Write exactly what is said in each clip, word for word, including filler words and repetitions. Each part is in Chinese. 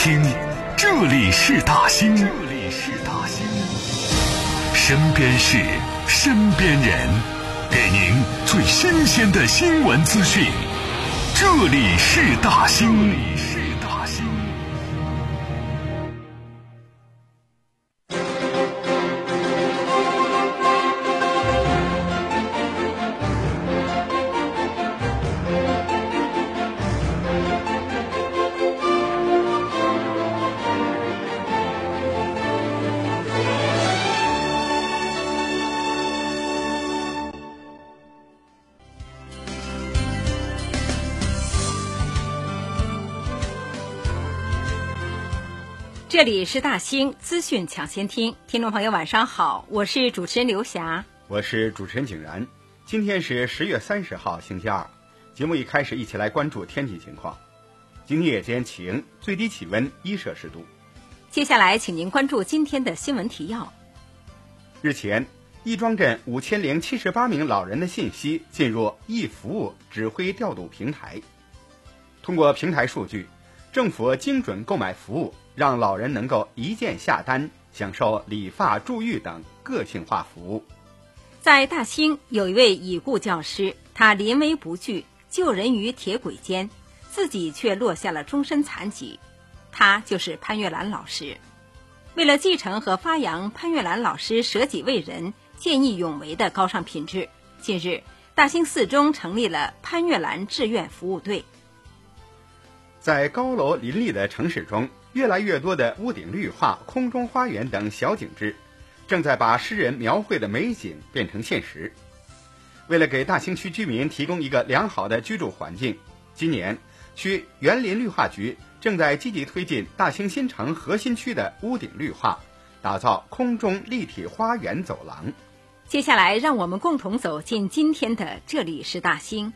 听，这里是大兴，这里是大兴，身边事，身边人，给您最新鲜的新闻资讯。这里是大兴，这里是大兴。 这里是大兴资讯抢先听，听众朋友晚上好，我是主持人刘霞， 我是主持人景然。今天是十月三十号星期二，节目一开始一起来关注天气情况。今天夜间晴，最低气温一摄氏度。 接下来请您关注今天的新闻提要。 日前，亦庄镇五千零七十八名老人的信息进入易服务指挥调度平台，通过平台数据，政府精准购买服务，让老人能够一键下单，享受理发、助浴等个性化服务。 在大兴有一位已故教师，他临危不惧，救人于铁轨间，自己却落下了终身残疾。他就是潘月兰老师。为了继承和发扬潘月兰老师舍己为人、见义勇为的高尚品质，近日大兴四中成立了潘月兰志愿服务队。 在高楼林立的城市中，越来越多的屋顶绿化、空中花园等小景致，正在把诗人描绘的美景变成现实。为了给大兴区居民提供一个良好的居住环境，今年区园林绿化局正在积极推进大兴新城核心区的屋顶绿化，打造空中立体花园走廊。 接下来让我们共同走进今天的这里是大兴。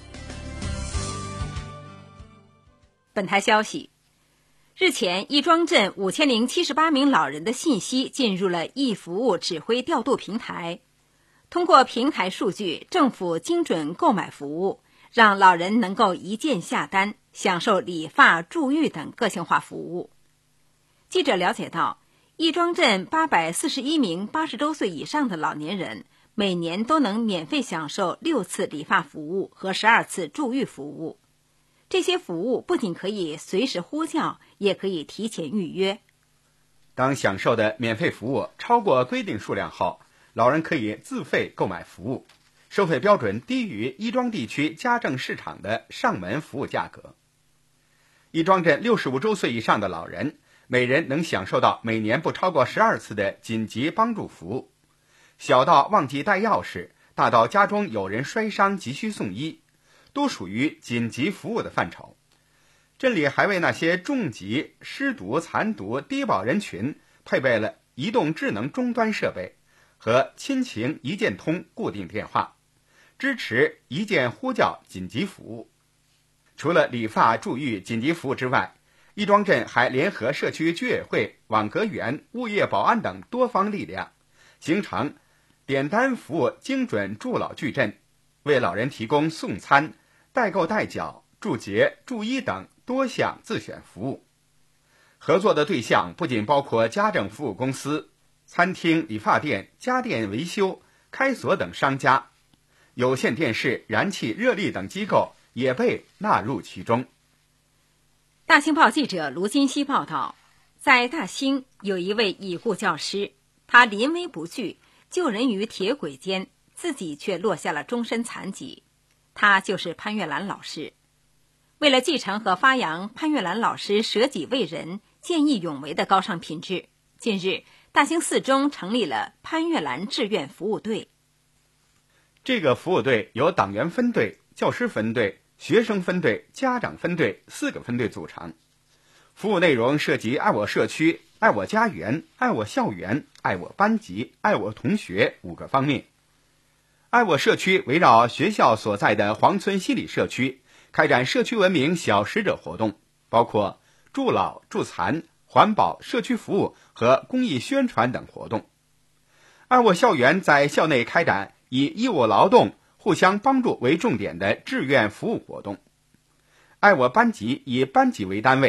本台消息，日前，亦庄镇五千零七十八名老人的信息进入了易服务指挥调度平台。通过平台数据，政府精准购买服务，让老人能够一键下单，享受理发、助浴等个性化服务。记者了解到，亦庄镇八百四十一名八十周岁以上的老年人，每年都能免费享受六次理发服务和十二次助浴服务。这些服务不仅可以随时呼叫，也可以提前预约。 当享受的免费服务超过规定数量后，老人可以自费购买服务，收费标准低于亦庄地区家政市场的上门服务价格。亦庄镇六十五周岁以上的老人，每人能享受到每年不超过十二次的紧急帮助服务，小到忘记带钥匙，大到家中有人摔伤急需送医，都属于紧急服务的范畴。镇里还为那些重疾、失独、残独、低保人群配备了移动智能终端设备和亲情一键通固定电话，支持一键呼叫紧急服务。除了理发、助浴紧急服务之外，亦庄镇还联合社区居委会、网格员、物业保安等多方力量，形成点单服务精准助老矩阵，为老人提供送餐、代购代缴、助洁、助医等多项自选服务。合作的对象不仅包括家政服务公司、餐厅、理发店、家电维修、开锁等商家，有线电视、燃气、热力等机构也被纳入其中。 大兴报记者卢金熙报道，在大兴有一位已故教师，他临危不惧，救人于铁轨间，自己却落下了终身残疾。他就是潘月兰老师。为了继承和发扬潘月兰老师舍己为人、见义勇为的高尚品质，近日大兴四中成立了潘月兰志愿服务队。 这个服务队由党员分队、教师分队、学生分队、家长分队四个分队组成。服务内容涉及爱我社区、爱我家园、爱我校园、爱我班级、爱我同学五个方面。爱我社区围绕学校所在的黄村西里社区开展社区文明小使者活动，包括助老、助残、环保、社区服务和公益宣传等活动。爱我校园在校内开展以义务劳动、互相帮助为重点的志愿服务活动。爱我班级以班级为单位，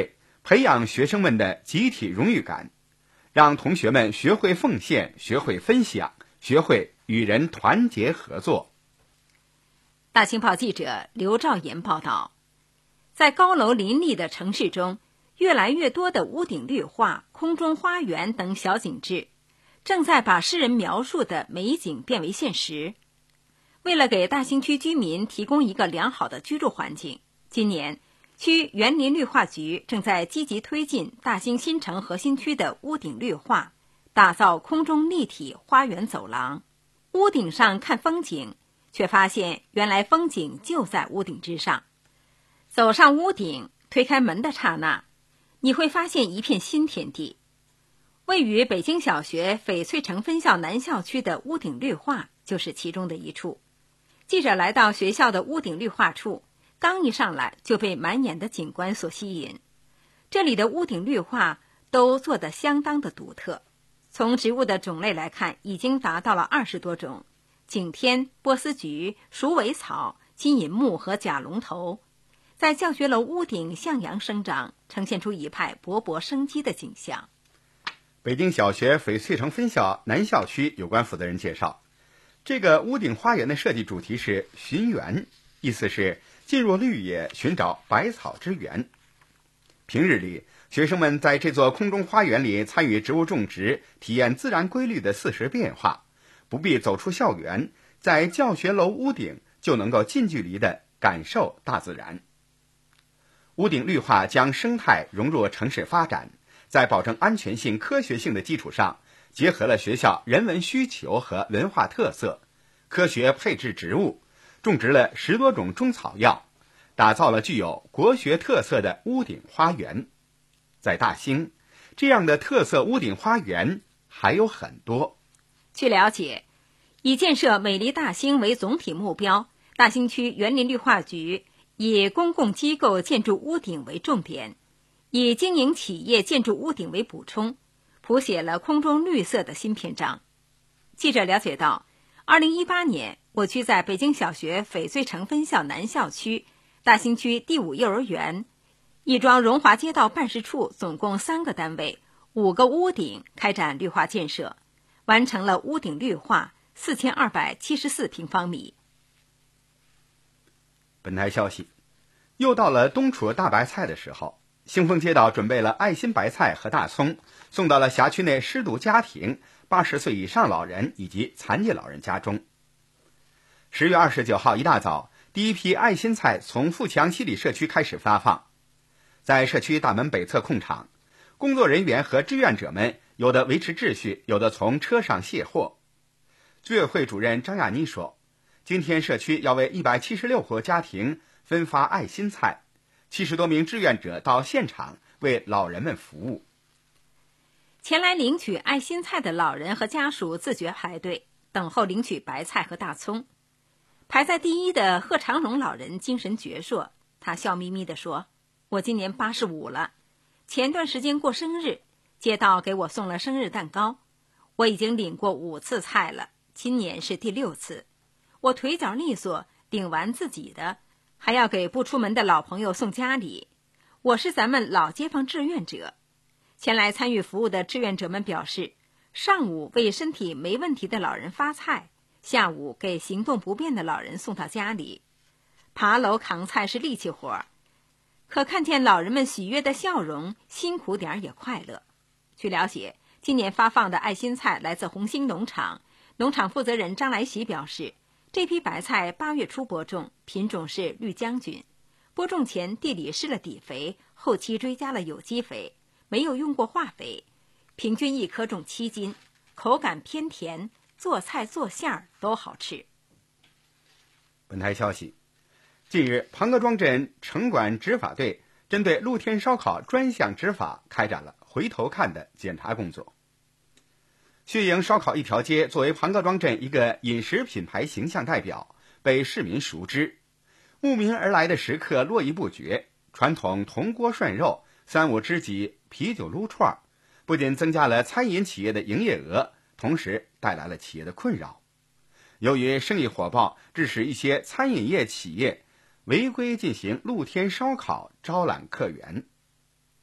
培养学生们的集体荣誉感，让同学们学会奉献，学会分享，学会与人团结合作。 大清报记者刘兆岩报道，在高楼林立的城市中，越来越多的屋顶绿化、空中花园等小景致，正在把诗人描述的美景变为现实。为了给大兴区居民提供一个良好的居住环境，今年区园林绿化局正在积极推进大兴新城核心区的屋顶绿化，打造空中立体花园走廊。屋顶上看风景，却发现原来风景就在屋顶之上。走上屋顶，推开门的刹那，你会发现一片新天地。位于北京小学翡翠城分校南校区的屋顶绿化就是其中的一处。记者来到学校的屋顶绿化处，刚一上来就被满眼的景观所吸引。这里的屋顶绿化都做得相当的独特，从植物的种类来看，已经达到了二十多种：景天、波斯菊、鼠尾草、金银木和假龙头，在教学楼屋顶向阳生长，呈现出一派勃勃生机的景象。 北京小学翡翠城分校南校区有关负责人介绍，这个屋顶花园的设计主题是寻源，意思是进入绿野，寻找百草之源。平日里，学生们在这座空中花园里参与植物种植，体验自然规律的四时变化，不必走出校园，在教学楼屋顶就能够近距离地感受大自然。屋顶绿化将生态融入城市发展，在保证安全性、科学性的基础上，结合了学校人文需求和文化特色，科学配置植物，种植了十多种中草药，打造了具有国学特色的屋顶花园。在大兴，这样的特色屋顶花园还有很多。 据了解，以建设美丽大兴为总体目标，大兴区园林绿化局以公共机构建筑屋顶为重点，以经营企业建筑屋顶为补充，谱写了空中绿色的新篇章。记者了解到，二零一八年，我区在北京小学翡翠城分校南校区、大兴区第五幼儿园、亦庄荣华街道办事处总共三个单位、五个屋顶开展绿化建设，完成了屋顶绿化四千二百七十四平方米。 本台消息，又到了冬储大白菜的时候，兴丰街道准备了爱心白菜和大葱，送到了辖区内失独家庭、八十岁以上老人以及残疾老人家中。十月二十九号一大早，第一批爱心菜从富强七里社区开始发放。在社区大门北侧空场，工作人员和志愿者们有的维持秩序，有的从车上卸货。居委会主任张亚妮说，今天社区要为一百七十六户家庭分发爱心菜，七十多名志愿者到现场为老人们服务。 前来领取爱心菜的老人和家属自觉排队，等候领取白菜和大葱。排在第一的贺长荣老人精神矍铄，他笑眯眯地说，我今年八十五了，前段时间过生日，街道给我送了生日蛋糕，我已经领过五次菜了，今年是第六次。我腿脚利索，领完自己的，还要给不出门的老朋友送家里。我是咱们老街坊志愿者。前来参与服务的志愿者们表示，上午为身体没问题的老人发菜，下午给行动不便的老人送到家里。爬楼扛菜是力气活，可看见老人们喜悦的笑容，辛苦点也快乐。据了解，今年发放的爱心菜来自红星农场，农场负责人张来喜表示，这批白菜八月初播种，品种是绿将军。播种前地里施了底肥，后期追加了有机肥，没有用过化肥，平均一颗重七斤，口感偏甜，做菜做馅儿都好吃。 本台消息，近日庞各庄镇城管执法队针对露天烧烤专项执法开展了回头看的检查工作。血营烧烤一条街作为庞各庄镇一个饮食品牌形象代表，被市民熟知。慕名而来的食客络绎不绝，传统铜锅涮肉、三五知己、啤酒撸串，不仅增加了餐饮企业的营业额，同时带来了企业的困扰。由于生意火爆，致使一些餐饮业企业违规进行露天烧烤，招揽客源。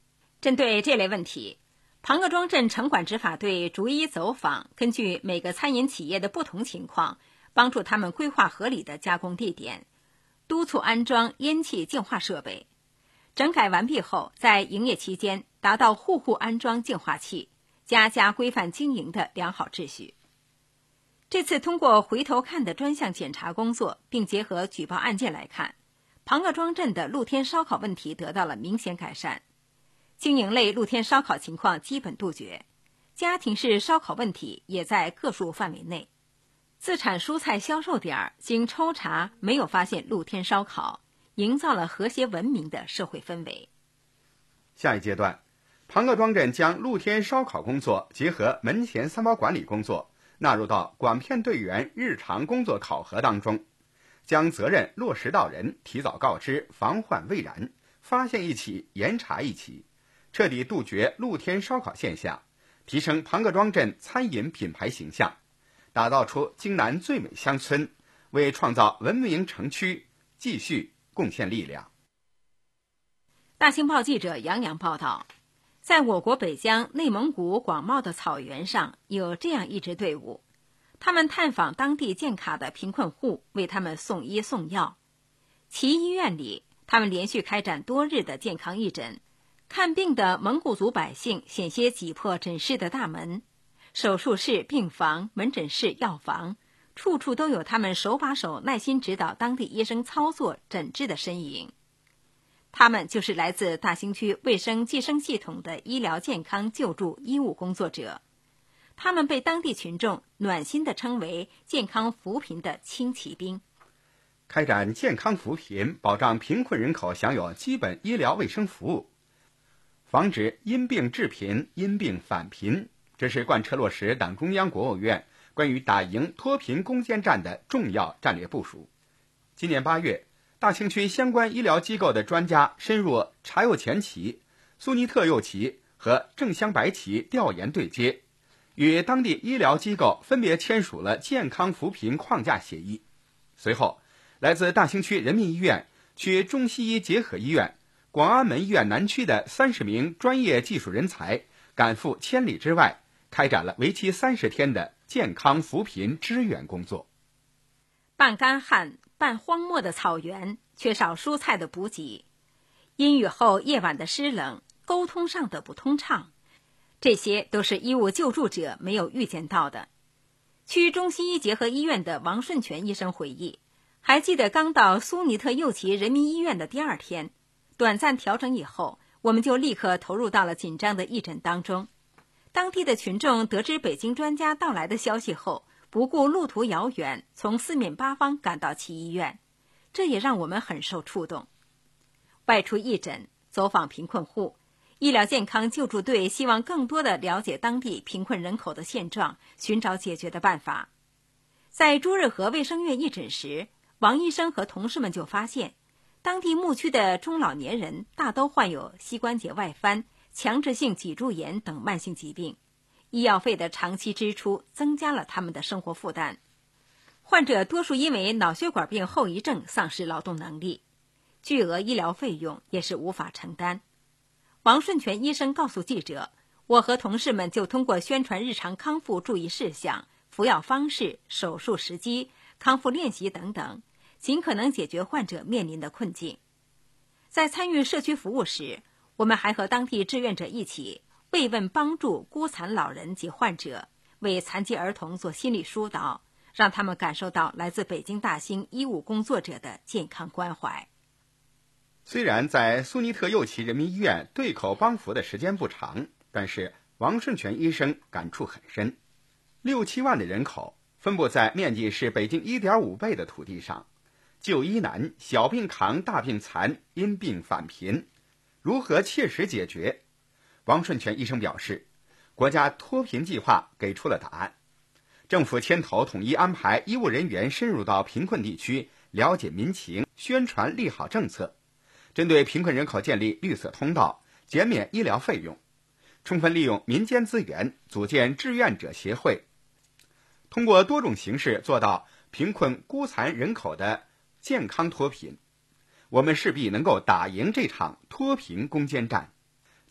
针对这类问题，庞各庄镇城管执法队逐一走访，根据每个餐饮企业的不同情况，帮助他们规划合理的加工地点，督促安装烟气净化设备。整改完毕后，在营业期间达到户户安装净化器，家家规范经营的良好秩序。这次通过回头看的专项检查工作，并结合举报案件来看，庞各庄镇的露天烧烤问题得到了明显改善，经营类露天烧烤情况基本杜绝，家庭式烧烤问题也在个数范围内。自产蔬菜销售点经抽查没有发现露天烧烤，营造了和谐文明的社会氛围。 下一阶段，庞各庄镇将露天烧烤工作结合门前三包管理工作纳入到管片队员日常工作考核当中，将责任落实到人，提早告知，防患未然，发现一起严查一起，彻底杜绝露天烧烤现象，提升庞各庄镇餐饮品牌形象，打造出京南最美乡村，为创造文明城区继续贡献力量。 大清报记者杨洋报道，在我国北疆、内蒙古广袤的草原上，有这样一支队伍，他们探访当地建卡的贫困户，为他们送医送药。其医院里，他们连续开展多日的健康义诊，看病的蒙古族百姓险些挤破诊室的大门，手术室、病房、门诊室、药房，处处都有他们手把手耐心指导当地医生操作诊治的身影。他们就是来自大兴区卫生计生系统的医疗健康救助医务工作者，他们被当地群众暖心地称为健康扶贫的轻骑兵。 开展健康扶贫，保障贫困人口享有基本医疗卫生服务，防止因病致贫、因病返贫，这是贯彻落实党中央、国务院关于打赢脱贫攻坚战的重要战略部署。今年八月，大兴区相关医疗机构的专家深入茶釉前旗、苏尼特釉旗和正香白旗调研对接，与当地医疗机构分别签署了健康扶贫框架协议。随后，来自大兴区人民医院、区中西医结合医院、广安门医院南区的三十名专业技术人才赶赴千里之外，开展了为期三十天的健康扶贫支援工作。 半干旱、半荒漠的草原，缺少蔬菜的补给，阴雨后夜晚的湿冷，沟通上的不通畅，这些都是医务救助者没有预见到的。区中西医结合医院的王顺全医生回忆，还记得刚到苏尼特右旗人民医院的第二天，短暂调整以后，我们就立刻投入到了紧张的义诊当中。当地的群众得知北京专家到来的消息后，不顾路途遥远，从四面八方赶到其医院，这也让我们很受触动。外出义诊，走访贫困户，医疗健康救助队希望更多地了解当地贫困人口的现状，寻找解决的办法。在朱日和卫生院义诊时，王医生和同事们就发现，当地牧区的中老年人大都患有膝关节外翻、强直性脊柱炎等慢性疾病，医药费的长期支出增加了他们的生活负担。患者多数因为脑血管病后遗症丧失劳动能力，巨额医疗费用也是无法承担。王顺全医生告诉记者，我和同事们就通过宣传日常康复注意事项、服药方式、手术时机、康复练习等等，尽可能解决患者面临的困境。在参与社区服务时，我们还和当地志愿者一起慰问帮助孤残老人及患者，为残疾儿童做心理疏导，让他们感受到来自北京大兴医务工作者的健康关怀。 虽然在苏尼特右旗人民医院对口帮扶的时间不长，但是王顺全医生感触很深。六七万的人口分布在面积是北京 一点五 倍的土地上，就医难，小病扛，大病残，因病返贫，如何切实解决？王顺全医生表示，国家脱贫计划给出了答案，政府牵头统一安排医务人员深入到贫困地区，了解民情，宣传利好政策，针对贫困人口建立绿色通道，减免医疗费用，充分利用民间资源，组建志愿者协会，通过多种形式做到贫困孤残人口的健康脱贫。我们势必能够打赢这场脱贫攻坚战。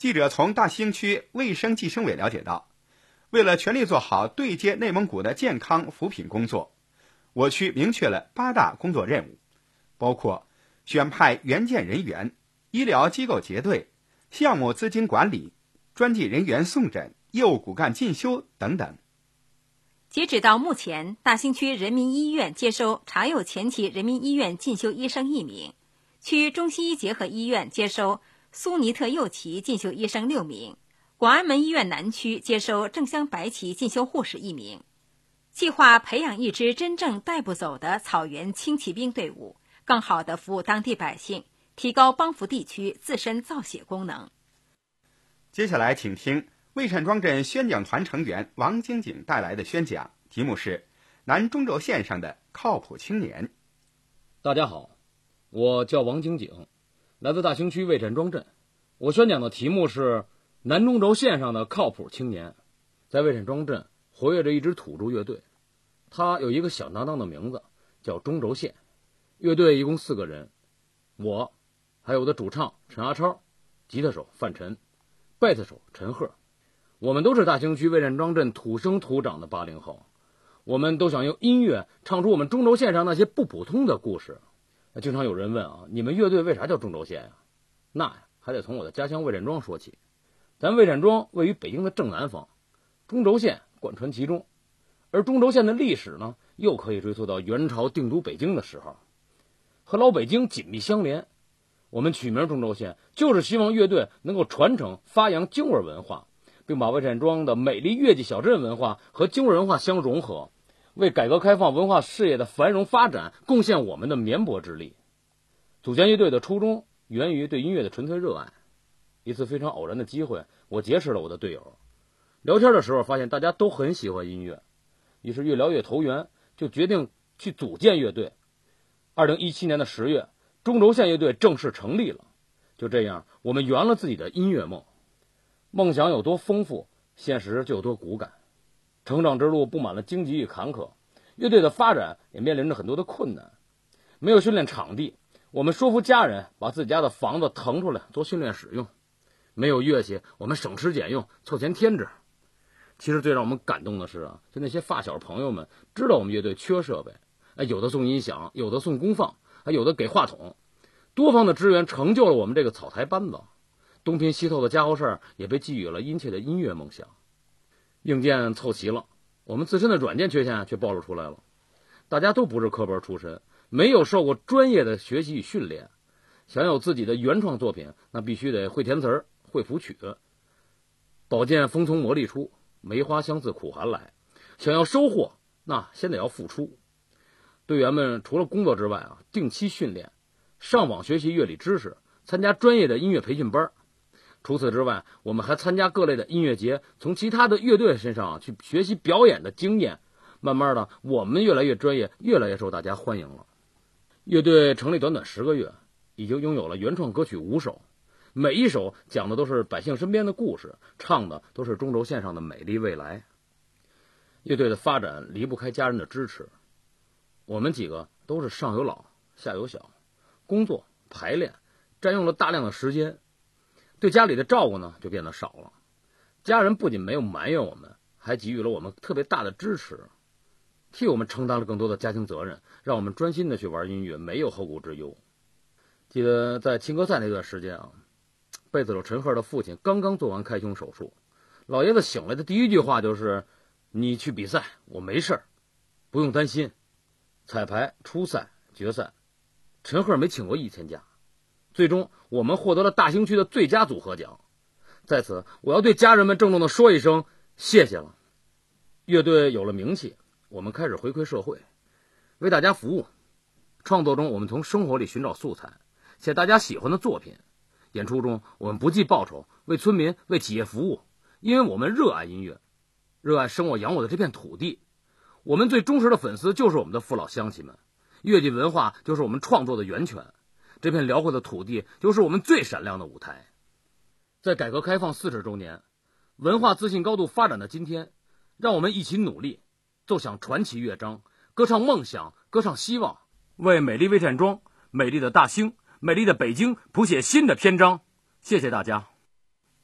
记者从大兴区卫生计生委了解到，为了全力做好对接内蒙古的健康扶贫工作，我区明确了八大工作任务，包括选派援建人员、医疗机构结对、项目资金管理、专技人员送诊、业务骨干进修等等。 截止到目前，大兴区人民医院接收查有前旗人民医院进修医生一名，区中西医结合医院接收苏尼特右旗进修医生六名，广安门医院南区接收正乡白旗进修护士一名。计划培养一支真正带不走的草原轻骑兵队伍，更好地服务当地百姓，提高帮扶地区自身造血功能。 接下来请听魏善庄镇宣讲团成员王晶景带来的宣讲，题目是南中轴线上的靠谱青年。 大家好，我叫王晶景，来自大兴区魏善庄镇。我宣讲的题目是南中轴线上的靠谱青年。在魏善庄镇活跃着一支土著乐队，它有一个响当当的名字，叫中轴线。乐队一共四个人，我，还有我的主唱陈阿超，吉他手范晨，贝斯手陈赫。我们都是大兴区魏善庄镇土生土长的八零后，我们都想用音乐唱出我们中轴线上那些不普通的故事。经常有人问啊，你们乐队为啥叫中轴线呀？那呀，还得从我的家乡魏善庄说起。咱魏善庄位于北京的正南方，中轴线贯穿其中，而中轴线的历史呢，又可以追溯到元朝定都北京的时候，和老北京紧密相连。我们取名中轴线，就是希望乐队能够传承发扬京味文化，并把魏善庄的美丽乐伎小镇文化和京味文化相融合，为改革开放文化事业的繁荣发展贡献我们的绵薄之力。组建乐队的初衷源于对音乐的纯粹热爱。一次非常偶然的机会，我结识了我的队友，聊天的时候发现大家都很喜欢音乐，于是越聊越投缘，就决定去组建乐队。二零一七年的十月，中轴线乐队正式成立了。就这样，我们圆了自己的音乐梦。梦想有多丰富，现实就有多骨感。成长之路布满了荆棘与坎坷，乐队的发展也面临着很多的困难。没有训练场地，我们说服家人把自己家的房子腾出来做训练使用。没有乐器，我们省吃俭用，凑钱添置。其实最让我们感动的是啊，就那些发小朋友们知道我们乐队缺设备，哎，有的送音响，有的送功放，还有的给话筒，多方的支援成就了我们这个草台班子。东拼西凑的家伙事儿也被寄予了殷切的音乐梦想。硬件凑齐了，我们自身的软件缺陷却暴露出来了。大家都不是科班出身，没有受过专业的学习与训练，想有自己的原创作品，那必须得会填词儿，会谱曲。宝剑锋从磨砺出，梅花香自苦寒来。想要收获，那先得要付出。队员们除了工作之外啊，定期训练，上网学习乐理知识，参加专业的音乐培训班。除此之外，我们还参加各类的音乐节，从其他的乐队身上去学习表演的经验。慢慢的，我们越来越专业，越来越受大家欢迎了。乐队成立短短十个月，已经拥有了原创歌曲五首，每一首讲的都是百姓身边的故事，唱的都是中轴线上的美丽未来。乐队的发展离不开家人的支持，我们几个都是上有老下有小，工作排练占用了大量的时间，对家里的照顾呢就变得少了。家人不仅没有埋怨我们，还给予了我们特别大的支持，替我们承担了更多的家庭责任，让我们专心的去玩音乐，没有后顾之忧。记得在青歌赛那段时间啊，贝斯手陈赫的父亲刚刚做完开胸手术，老爷子醒来的第一句话就是：“你去比赛，我没事儿，不用担心。”彩排、初赛、决赛，陈赫没请过一天假。最终，我们获得了大兴区的最佳组合奖。在此，我要对家人们郑重地说一声谢谢了。乐队有了名气，我们开始回馈社会，为大家服务。创作中，我们从生活里寻找素材，写大家喜欢的作品。演出中，我们不计报酬，为村民、为企业服务，因为我们热爱音乐，热爱生我养我的这片土地。我们最忠实的粉丝就是我们的父老乡亲们，乐伎文化就是我们创作的源泉。这片辽阔的土地就是我们最闪亮的舞台。在改革开放四十周年，文化自信高度发展的今天，让我们一起努力，奏响传奇乐章，歌唱梦想，歌唱希望，为美丽魏善庄、美丽的大兴、美丽的北京谱写新的篇章。谢谢大家。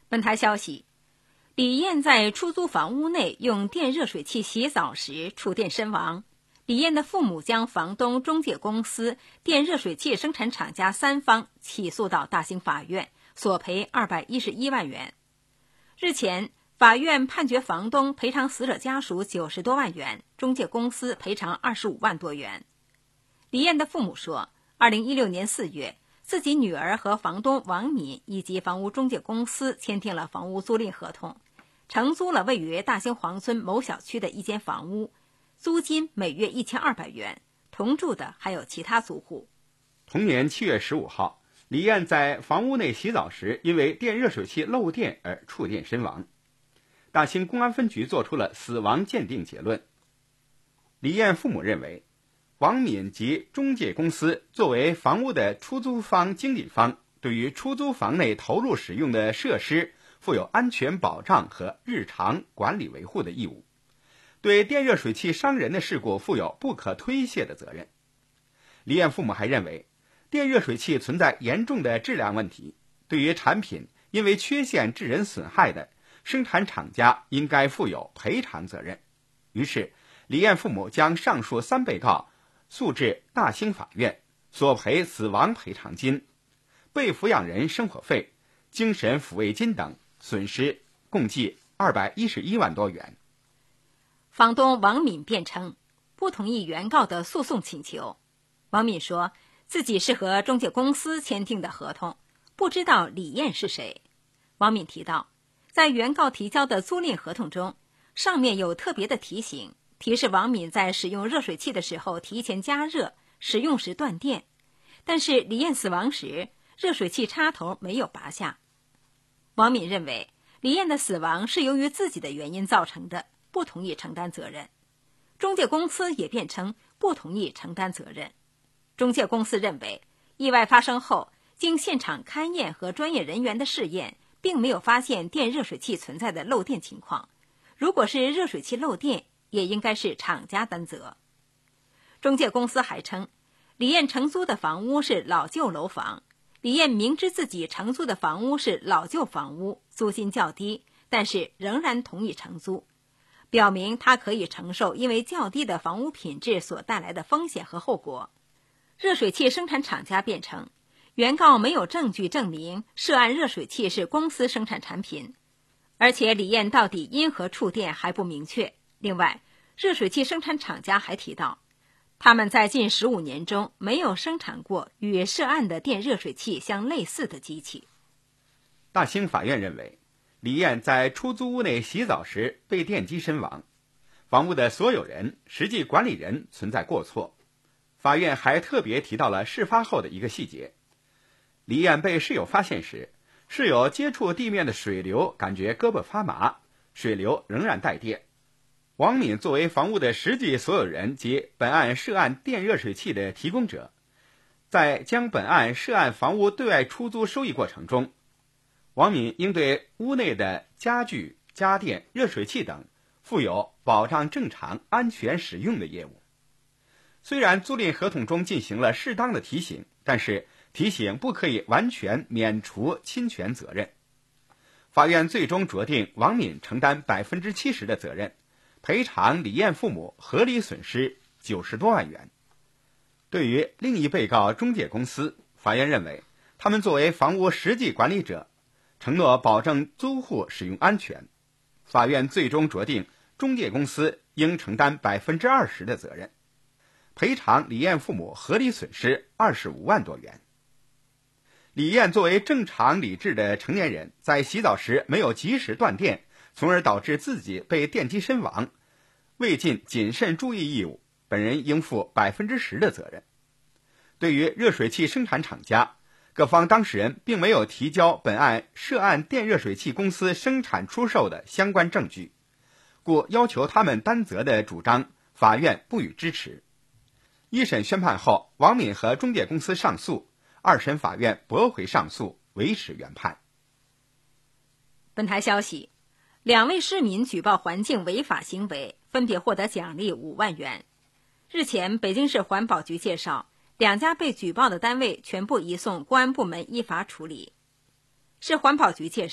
本台消息，李艳在出租房屋内用电热水器洗澡时触电身亡。李艳的父母将房东、中介公司、电热水器生产厂家三方起诉到大兴法院，索赔二百一十一万元。日前，法院判决房东赔偿死者家属九十多万元，中介公司赔偿二十五万多元。李艳的父母说，二零一六年四月，自己女儿和房东王敏以及房屋中介公司签订了房屋租赁合同，承租了位于大兴黄村某小区的一间房屋，租金每月一千二百元，同住的还有其他租户。 同年七月十五号，李艳在房屋内洗澡时，因为电热水器漏电而触电身亡。大兴公安分局作出了死亡鉴定结论。李艳父母认为，王敏及中介公司作为房屋的出租方经纪方，对于出租房内投入使用的设施负有安全保障和日常管理维护的义务，对电热水器伤人的事故负有不可推卸的责任。李艳父母还认为，电热水器存在严重的质量问题，对于产品因为缺陷致人损害的，生产厂家应该负有赔偿责任。于是，李艳父母将上述三被告诉至大兴法院，索赔死亡赔偿金、被抚养人生活费、精神抚慰金等损失共计二百一十一万多元。 房东王敏辩称不同意原告的诉讼请求。王敏说，自己是和中介公司签订的合同，不知道李艳是谁。王敏提到，在原告提交的租赁合同中，上面有特别的提醒，提示王敏在使用热水器的时候提前加热，使用时断电。但是李艳死亡时，热水器插头没有拔下。王敏认为，李艳的死亡是由于自己的原因造成的，不同意承担责任。中介公司也辩称不同意承担责任。中介公司认为，意外发生后，经现场勘验和专业人员的试验，并没有发现电热水器存在的漏电情况。如果是热水器漏电，也应该是厂家担责。中介公司还称，李艳承租的房屋是老旧楼房，李艳明知自己承租的房屋是老旧房屋，租金较低，但是仍然同意承租，表明他可以承受因为较低的房屋品质所带来的风险和后果。热水器生产厂家辩称，原告没有证据证明涉案热水器是公司生产产品，而且李艳到底因何触电还不明确。另外，热水器生产厂家还提到，他们在近十五年中没有生产过与涉案的电热水器相类似的机器。 大兴法院认为，李艳在出租屋内洗澡时被电击身亡，房屋的所有人、实际管理人存在过错。法院还特别提到了事发后的一个细节，李艳被室友发现时，室友接触地面的水流感觉胳膊发麻，水流仍然带电。王敏作为房屋的实际所有人及本案涉案电热水器的提供者，在将本案涉案房屋对外出租收益过程中，王敏应对屋内的家具、家电、热水器等负有保障正常安全使用的业务。虽然租赁合同中进行了适当的提醒，但是提醒不可以完全免除侵权责任。法院最终酌定王敏承担百分之七十的责任，赔偿李艳父母合理损失九十多万元。对于另一被告中介公司，法院认为他们作为房屋实际管理者，承诺保证租户使用安全。法院最终酌定中介公司应承担百分之二十的责任，赔偿李艳父母合理损失二十五万多元。李艳作为正常理智的成年人，在洗澡时没有及时断电，从而导致自己被电击身亡，未尽谨慎注意义务，本人应负百分之十的责任。对于热水器生产厂家，各方当事人并没有提交本案涉案电热水器公司生产出售的相关证据，故要求他们担责的主张，法院不予支持。一审宣判后，王敏和中介公司上诉，二审法院驳回上诉，维持原判。 本台消息，两位市民举报环境违法行为，分别获得奖励五万元。日前，北京市环保局介绍，两家被举报的单位全部移送公安部门依法处理。市环保局介绍，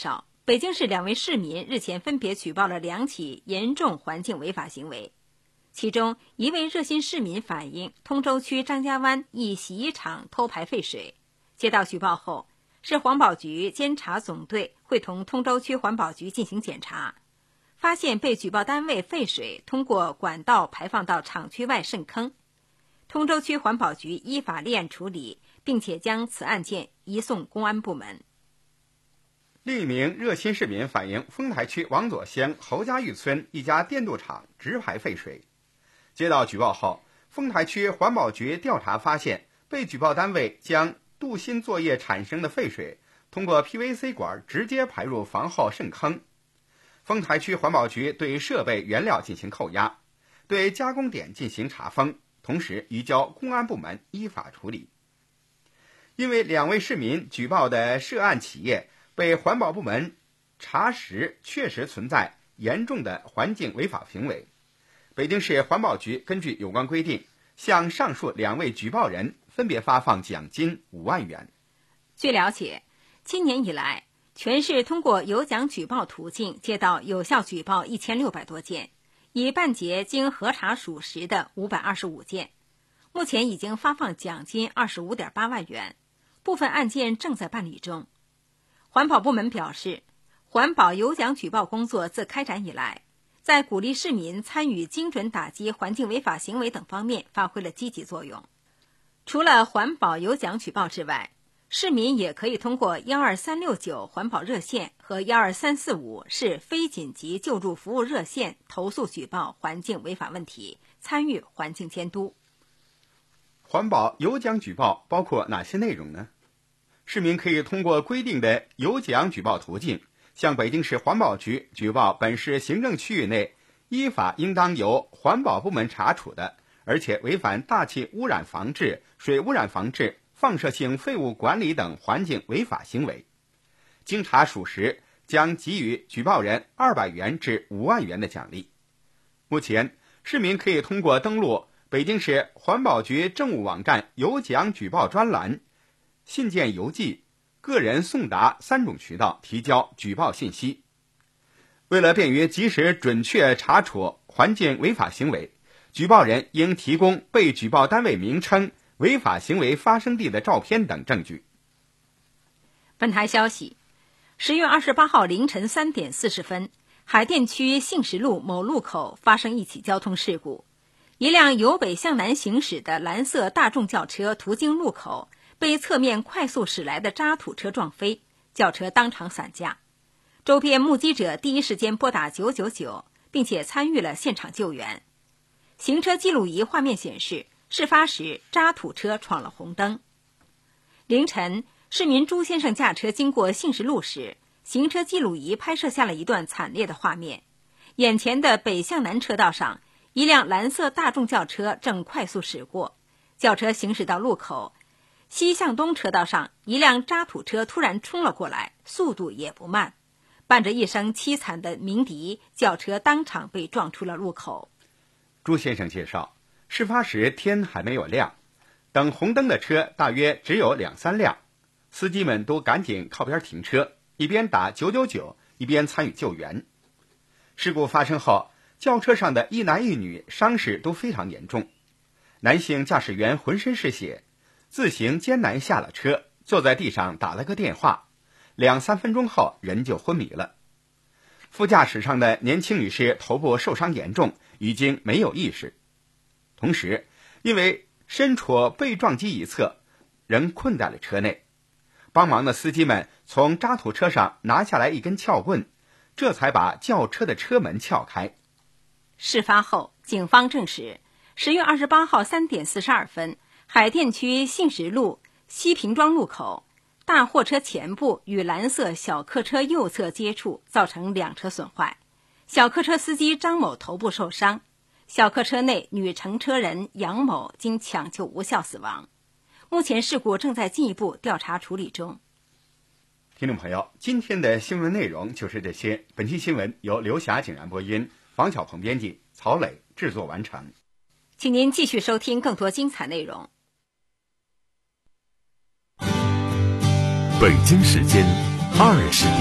北京市两位市民日前分别举报了两起严重环境违法行为。其中一位热心市民反映，通州区张家湾一洗衣厂偷排废水。接到举报后，市环保局监察总队会同通州区环保局进行检查，发现被举报单位废水通过管道排放到厂区外渗坑。通州区环保局依法立案处理，并且将此案件移送公安部门。 另一名热心市民反映，丰台区王左乡侯家峪村一家电镀厂直排废水。接到举报后，丰台区环保局调查发现，被举报单位将镀锌作业产生的废水通过 P V C 管直接排入房后渗坑。丰台区环保局对设备原料进行扣押，对加工点进行查封，同时移交公安部门依法处理。因为两位市民举报的涉案企业被环保部门查实确实存在严重的环境违法行为，北京市环保局根据有关规定，向上述两位举报人分别发放奖金五万元。 据了解，今年以来，全市通过有奖举报途径接到有效举报一千六百多件，已办结经核查属实的五百二十五件，目前已经发放奖金二十五点八万元，部分案件正在办理中。环保部门表示，环保有奖举报工作自开展以来，在鼓励市民参与精准打击环境违法行为等方面发挥了积极作用。除了环保有奖举报之外，市民也可以通过一二三六九环保热线和一二三四五市非紧急救助服务热线投诉举报环境违法问题，参与环境监督。 环保有奖举报包括哪些内容呢？市民可以通过规定的有奖举报途径，向北京市环保局举报本市行政区域内依法应当由环保部门查处的，而且违反大气污染防治、水污染防治、放射性废物管理等环境违法行为。经查属实，将给予举报人二百元至五万元的奖励。目前，市民可以通过登录北京市环保局政务网站有奖举报专栏、信件邮寄、个人送达三种渠道提交举报信息。为了便于及时准确查处环境违法行为，举报人应提供被举报单位名称、违法行为发生地的照片等证据。 本台消息，十月二十八号凌晨三点四十分，海淀区杏石路某路口发生一起交通事故，一辆由北向南行驶的蓝色大众轿车途经路口，被侧面快速驶来的渣土车撞飞，轿车当场散架。周边目击者第一时间拨打九九九，并且参与了现场救援。行车记录仪画面显示，事发时渣土车闯了红灯。凌晨，市民朱先生驾车经过杏石路时，行车记录仪拍摄下了一段惨烈的画面。眼前的北向南车道上，一辆蓝色大众轿车正快速驶过，轿车行驶到路口，西向东车道上，一辆渣土车突然冲了过来，速度也不慢，伴着一声凄惨的鸣笛，轿车当场被撞出了路口。 朱先生介绍，事发时天还没有亮，等红灯的车大约只有两三辆，司机们都赶紧靠边停车，一边打九九九，一边参与救援。事故发生后，轿车上的一男一女伤势都非常严重，男性驾驶员浑身是血，自行艰难下了车，坐在地上打了个电话，两三分钟后人就昏迷了。副驾驶上的年轻女士头部受伤严重，已经没有意识，同时因为身处被撞击一侧，仍困在了车内。帮忙的司机们从渣土车上拿下来一根撬棍，这才把轿车的车门撬开。 事发后，警方证实，十月二十八号三点四十二分，海淀区杏石路西平庄路口，大货车前部与蓝色小客车右侧接触，造成两车损坏。小客车司机张某头部受伤，小客车内女乘车人杨某经抢救无效死亡。目前事故正在进一步调查处理中。 听众朋友，今天的新闻内容就是这些。本期新闻由刘霞景然播音，房小鹏编辑，曹磊制作完成。 请您继续收听更多精彩内容。 北京时间二十点。